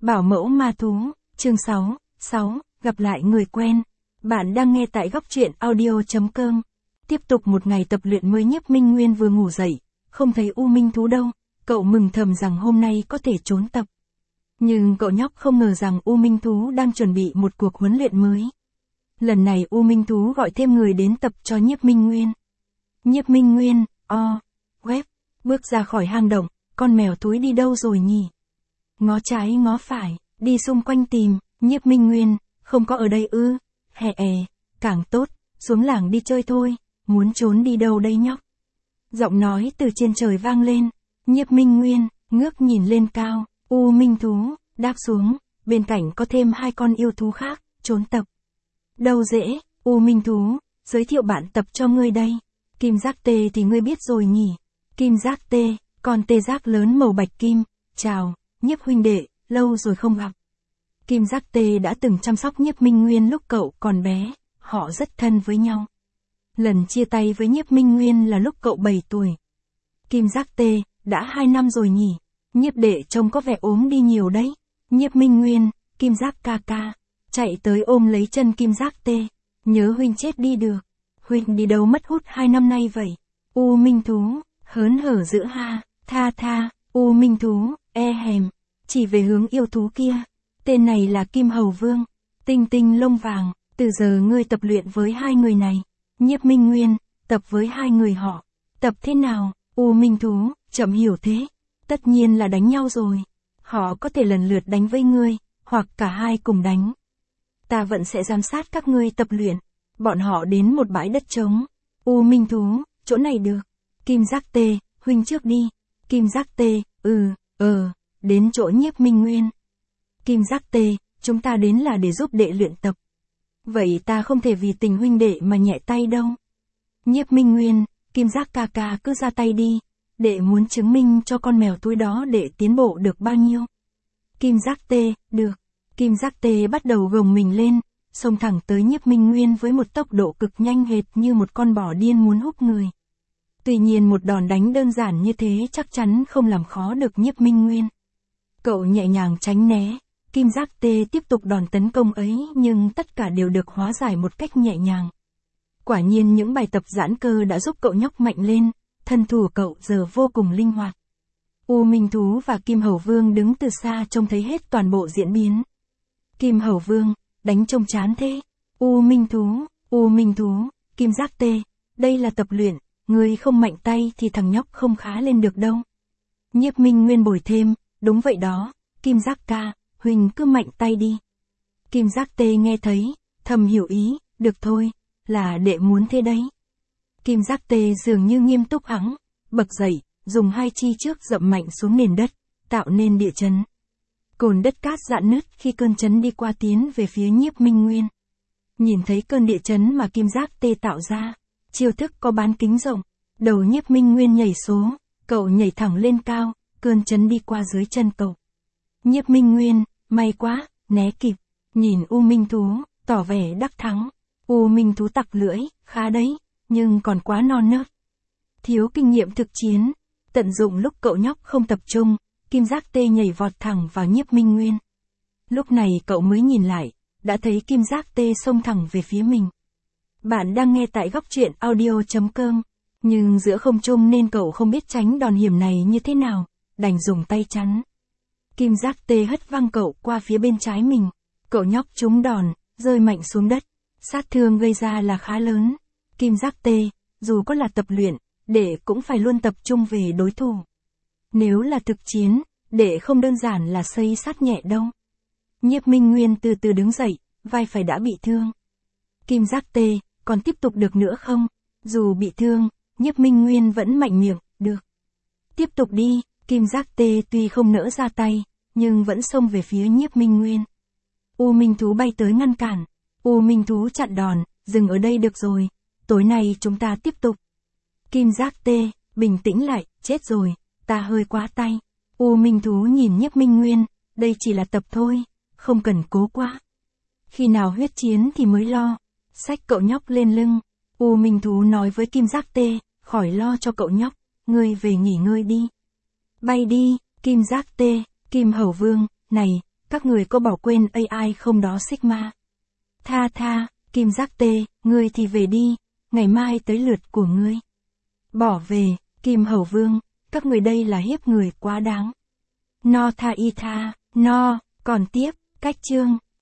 Bảo mẫu ma thú, chương 6, gặp lại người quen. Bạn đang nghe tại góc truyện audio.com. Tiếp tục một ngày tập luyện mới. Nhiếp Minh Nguyên vừa ngủ dậy, không thấy U Minh thú đâu, cậu mừng thầm rằng hôm nay có thể trốn tập. Nhưng cậu nhóc không ngờ rằng U Minh thú đang chuẩn bị một cuộc huấn luyện mới. Lần này U Minh thú gọi thêm người đến tập cho Nhiếp Minh Nguyên. Nhiếp Minh Nguyên, web, bước ra khỏi hang động, con mèo túi đi đâu rồi nhỉ? Ngó trái ngó phải, đi xung quanh tìm, Nhiếp Minh Nguyên, không có ở đây ư? Càng tốt, xuống làng đi chơi thôi, muốn trốn đi đâu đây nhóc? Giọng nói từ trên trời vang lên, Nhiếp Minh Nguyên, ngước nhìn lên cao, U Minh thú, đáp xuống, bên cạnh có thêm 2 con yêu thú khác, trốn tập. Đâu dễ, U Minh thú, giới thiệu bạn tập cho ngươi đây. Kim giác tê thì ngươi biết rồi nhỉ? Kim giác tê, con tê giác lớn màu bạch kim, chào, Nhiếp huynh đệ, lâu rồi không gặp. Kim giác tê đã từng chăm sóc Nhiếp Minh Nguyên lúc cậu còn bé, họ rất thân với nhau. Lần chia tay với Nhiếp Minh Nguyên là lúc cậu 7 tuổi. Kim giác tê, đã 2 năm rồi nhỉ? Nhiếp đệ trông có vẻ ốm đi nhiều đấy. Nhiếp Minh Nguyên, Kim giác ca ca, chạy tới ôm lấy chân Kim giác tê. Nhớ huynh chết đi được. Huynh đi đâu mất hút 2 năm nay vậy? U Minh thú, hớn hở dữ ha, tha, U Minh thú, chỉ về hướng yêu thú kia. Tên này là Kim Hầu Vương, tinh tinh lông vàng, từ giờ ngươi tập luyện với 2 người này. Nhiếp Minh Nguyên, tập với 2 người họ. Tập thế nào? U Minh thú, chậm hiểu thế. Tất nhiên là đánh nhau rồi. Họ có thể lần lượt đánh với ngươi, hoặc cả hai cùng đánh. Ta vẫn sẽ giám sát các ngươi tập luyện. Bọn họ đến một bãi đất trống. U Minh thú, chỗ này được. Kim giác tê, huynh trước đi. Kim giác tê, đến chỗ Nhiếp Minh Nguyên. Kim giác tê, chúng ta đến là để giúp đệ luyện tập. Vậy ta không thể vì tình huynh đệ mà nhẹ tay đâu. Nhiếp Minh Nguyên, Kim giác ca ca cứ ra tay đi. Đệ muốn chứng minh cho con mèo túi đó để tiến bộ được bao nhiêu. Kim giác tê, được. Kim giác tê bắt đầu gồng mình lên, xông thẳng tới Nhiếp Minh Nguyên với một tốc độ cực nhanh hệt như một con bò điên muốn húc người. Tuy nhiên một đòn đánh đơn giản như thế chắc chắn không làm khó được Nhiếp Minh Nguyên. Cậu nhẹ nhàng tránh né, Kim giác tê tiếp tục đòn tấn công ấy nhưng tất cả đều được hóa giải một cách nhẹ nhàng. Quả nhiên những bài tập giãn cơ đã giúp cậu nhóc mạnh lên, thân thủ cậu giờ vô cùng linh hoạt. U Minh thú và Kim Hầu Vương đứng từ xa trông thấy hết toàn bộ diễn biến. Kim Hầu Vương, đánh trông chán thế. U Minh thú, Kim giác tê, đây là tập luyện, ngươi không mạnh tay thì thằng nhóc không khá lên được đâu. Nhiếp Minh Nguyên bồi thêm, đúng vậy đó, Kim giác ca, huynh cứ mạnh tay đi. Kim giác tê nghe thấy, thầm hiểu ý, được thôi, là đệ muốn thế đấy. Kim giác tê dường như nghiêm túc hắng, bật dậy, dùng 2 chi trước dậm mạnh xuống nền đất, tạo nên địa chấn. Cồn đất cát rạn nứt khi cơn chấn đi qua tiến về phía Nhiếp Minh Nguyên. Nhìn thấy cơn địa chấn mà Kim giác tê tạo ra, chiêu thức có bán kính rộng, đầu Nhiếp Minh Nguyên nhảy số, cậu nhảy thẳng lên cao, cơn chấn đi qua dưới chân cậu. Nhiếp Minh Nguyên, may quá, né kịp, nhìn U Minh thú, tỏ vẻ đắc thắng. U Minh thú tặc lưỡi, khá đấy, nhưng còn quá non nớt. Thiếu kinh nghiệm thực chiến, tận dụng lúc cậu nhóc không tập trung, Kim giác tê nhảy vọt thẳng vào Nhiếp Minh Nguyên. Lúc này cậu mới nhìn lại, đã thấy Kim giác tê xông thẳng về phía mình. Bạn đang nghe tại góc truyện audio.com, nhưng giữa không trung nên cậu không biết tránh đòn hiểm này như thế nào, đành dùng tay chắn. Kim giác tê hất văng cậu qua phía bên trái mình, cậu nhóc trúng đòn, rơi mạnh xuống đất, sát thương gây ra là khá lớn. Kim giác tê, dù có là tập luyện, đệ cũng phải luôn tập trung về đối thủ. Nếu là thực chiến, đệ không đơn giản là xây sát nhẹ đâu. Nhiếp Minh Nguyên từ từ đứng dậy, vai phải đã bị thương. Kim giác tê, còn tiếp tục được nữa không? Dù bị thương, Nhiếp Minh Nguyên vẫn mạnh miệng, được. Tiếp tục đi, Kim giác tê tuy không nỡ ra tay, nhưng vẫn xông về phía Nhiếp Minh Nguyên. U Minh thú bay tới ngăn cản. U Minh thú chặn đòn, dừng ở đây được rồi, tối nay chúng ta tiếp tục. Kim giác tê, bình tĩnh lại, chết rồi, ta hơi quá tay. U Minh thú nhìn Nhiếp Minh Nguyên, đây chỉ là tập thôi, không cần cố quá. Khi nào huyết chiến thì mới lo. Xách cậu nhóc lên lưng. U Minh thú nói với Kim giác tê, khỏi lo cho cậu nhóc, ngươi về nghỉ ngơi đi. Bay đi, Kim giác tê, Kim Hầu Vương, này, Các người có bỏ quên AI không đó Sigma? Tha, Kim Giác Tê, ngươi thì về đi, ngày mai tới lượt của ngươi. Bỏ về, Kim Hầu Vương, các người đây là hiếp người quá đáng. No tha y tha, no, còn tiếp, cách chương.